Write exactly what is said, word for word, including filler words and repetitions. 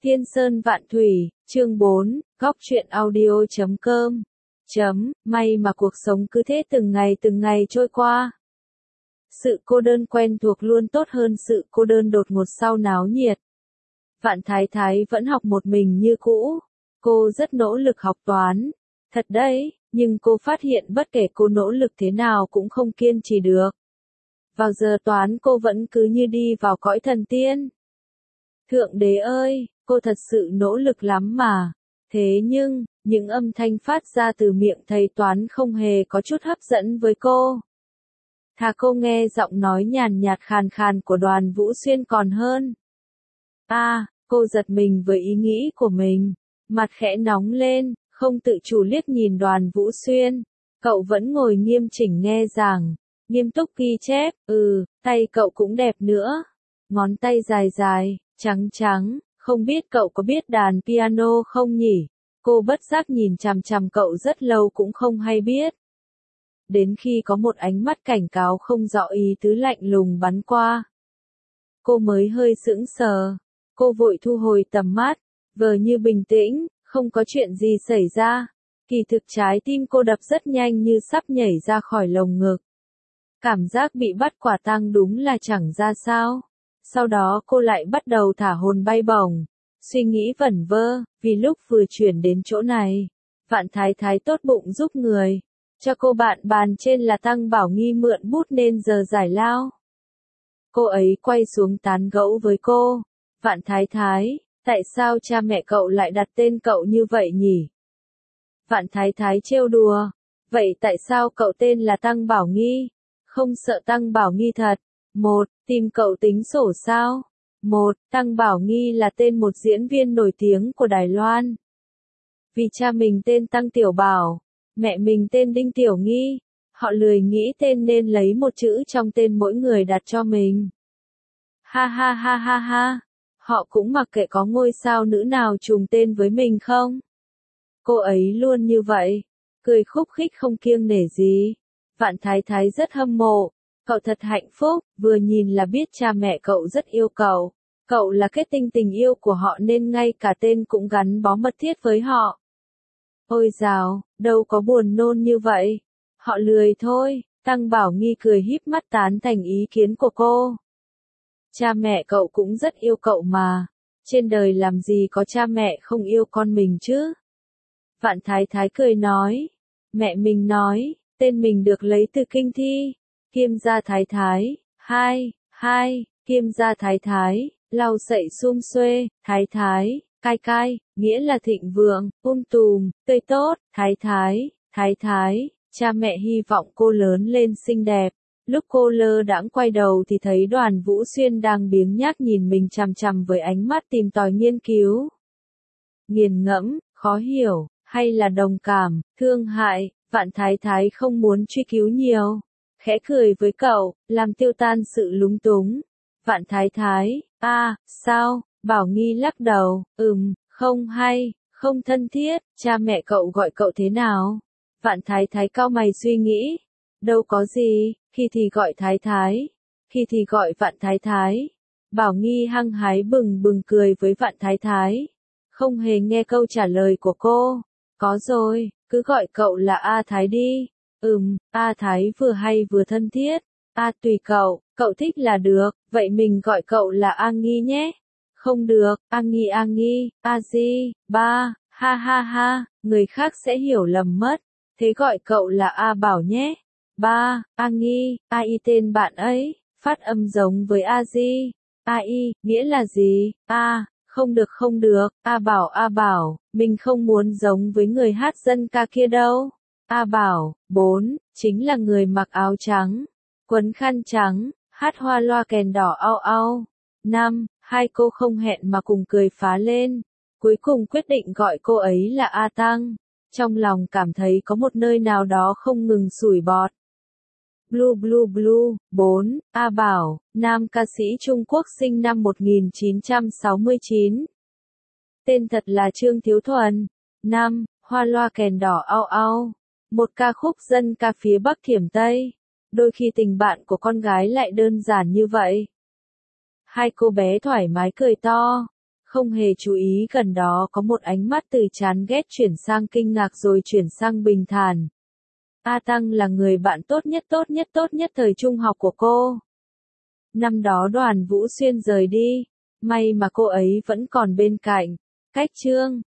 Tiên Sơn Vạn Thủy, chương bốn, góc truyện audio chấm com. Chấm, may mà cuộc sống cứ thế từng ngày từng ngày trôi qua. Sự cô đơn quen thuộc luôn tốt hơn sự cô đơn đột ngột sau náo nhiệt. Vạn Thái Thái vẫn học một mình như cũ. Cô rất nỗ lực học toán. Thật đấy, nhưng cô phát hiện bất kể cô nỗ lực thế nào cũng không kiên trì được. Vào giờ toán cô vẫn cứ như đi vào cõi thần tiên. Thượng đế ơi, cô thật sự nỗ lực lắm mà. Thế nhưng, những âm thanh phát ra từ miệng thầy toán không hề có chút hấp dẫn với cô. Thà cô nghe giọng nói nhàn nhạt khàn khàn của Đoàn Vũ Xuyên còn hơn. À, cô giật mình với ý nghĩ của mình. Mặt khẽ nóng lên, không tự chủ liếc nhìn Đoàn Vũ Xuyên. Cậu vẫn ngồi nghiêm chỉnh nghe giảng, nghiêm túc ghi chép, ừ, tay cậu cũng đẹp nữa. Ngón tay dài dài, trắng trắng, không biết cậu có biết đàn piano không nhỉ? Cô bất giác nhìn chằm chằm cậu rất lâu cũng không hay biết. Đến khi có một ánh mắt cảnh cáo không rõ ý tứ lạnh lùng bắn qua. Cô mới hơi sững sờ. Cô vội thu hồi tầm mắt, vờ như bình tĩnh, không có chuyện gì xảy ra. Kỳ thực trái tim cô đập rất nhanh như sắp nhảy ra khỏi lồng ngực. Cảm giác bị bắt quả tang đúng là chẳng ra sao. Sau đó cô lại bắt đầu thả hồn bay bổng, suy nghĩ vẩn vơ, vì lúc vừa chuyển đến chỗ này, Vạn Thái Thái tốt bụng giúp người, cho cô bạn bàn trên là Tăng Bảo Nghi mượn bút nên giờ giải lao. Cô ấy quay xuống tán gẫu với cô, Vạn Thái Thái, tại sao cha mẹ cậu lại đặt tên cậu như vậy nhỉ? Vạn Thái Thái trêu đùa, vậy tại sao cậu tên là Tăng Bảo Nghi? Không sợ Tăng Bảo Nghi thật. Một, tìm cậu tính sổ sao? Một, Tăng Bảo Nghi là tên một diễn viên nổi tiếng của Đài Loan. Vì cha mình tên Tăng Tiểu Bảo, mẹ mình tên Đinh Tiểu Nghi, họ lười nghĩ tên nên lấy một chữ trong tên mỗi người đặt cho mình. Ha ha ha ha ha, họ cũng mặc kệ có ngôi sao nữ nào trùng tên với mình không? Cô ấy luôn như vậy, cười khúc khích không kiêng nể gì. Vạn Thái Thái rất hâm mộ. Cậu thật hạnh phúc, vừa nhìn là biết cha mẹ cậu rất yêu cậu. Cậu là kết tinh tình yêu của họ nên ngay cả tên cũng gắn bó mật thiết với họ. Ôi dào, đâu có buồn nôn như vậy. Họ lười thôi, Tăng Bảo Nghi cười híp mắt tán thành ý kiến của cô. Cha mẹ cậu cũng rất yêu cậu mà. Trên đời làm gì có cha mẹ không yêu con mình chứ? Vạn Thái Thái cười nói. Mẹ mình nói, tên mình được lấy từ kinh thi. Kiêm gia Thái Thái, hai, hai, Kiêm gia Thái Thái, lau sậy sum xuê, Thái Thái, cai cai, nghĩa là thịnh vượng, um tùm, tươi tốt, Thái Thái, Thái Thái, cha mẹ hy vọng cô lớn lên xinh đẹp. Lúc cô lơ đãng quay đầu thì thấy Đoàn Vũ Xuyên đang biếng nhác nhìn mình chằm chằm với ánh mắt tìm tòi nghiên cứu. Nghiền ngẫm, khó hiểu, hay là đồng cảm, thương hại, Vạn Thái Thái không muốn truy cứu nhiều. Khẽ cười với cậu, làm tiêu tan sự lúng túng. Vạn Thái Thái, a, à, sao? Bảo Nghi lắc đầu, ừm, không hay, không thân thiết, cha mẹ cậu gọi cậu thế nào? Vạn Thái Thái cau mày suy nghĩ. Đâu có gì, khi thì gọi Thái Thái, khi thì gọi Vạn Thái Thái. Bảo Nghi hăng hái bừng bừng cười với Vạn Thái Thái. Không hề nghe câu trả lời của cô. Có rồi, cứ gọi cậu là A Thái đi. Ừm, A Thái vừa hay vừa thân thiết. A tùy cậu, cậu thích là được, vậy mình gọi cậu là A Nghi nhé. Không được, A Nghi A Nghi, A Di, ba, ha ha ha, người khác sẽ hiểu lầm mất. Thế gọi cậu là A Bảo nhé. Ba, A Nghi, A I tên bạn ấy, phát âm giống với A Di. A I, nghĩa là gì? A, không được không được, A Bảo A Bảo, mình không muốn giống với người hát dân ca kia đâu. A Bảo, bốn, chính là người mặc áo trắng, quấn khăn trắng, hát hoa loa kèn đỏ au au. Năm, hai cô không hẹn mà cùng cười phá lên, cuối cùng quyết định gọi cô ấy là A Tăng, trong lòng cảm thấy có một nơi nào đó không ngừng sủi bọt. Blue Blue Blue, bốn, A Bảo, nam ca sĩ Trung Quốc sinh năm một nghìn chín trăm sáu mươi chín. Tên thật là Trương Thiếu Thuần. Năm, hoa loa kèn đỏ au au. Một ca khúc dân ca phía Bắc Thiểm Tây. Đôi khi tình bạn của con gái lại đơn giản như vậy. Hai cô bé thoải mái cười to. Không hề chú ý gần đó có một ánh mắt từ chán ghét chuyển sang kinh ngạc rồi chuyển sang bình thản. A Tăng là người bạn tốt nhất tốt nhất tốt nhất thời trung học của cô. Năm đó Đoàn Vũ Xuyên rời đi, may mà cô ấy vẫn còn bên cạnh. Cách chương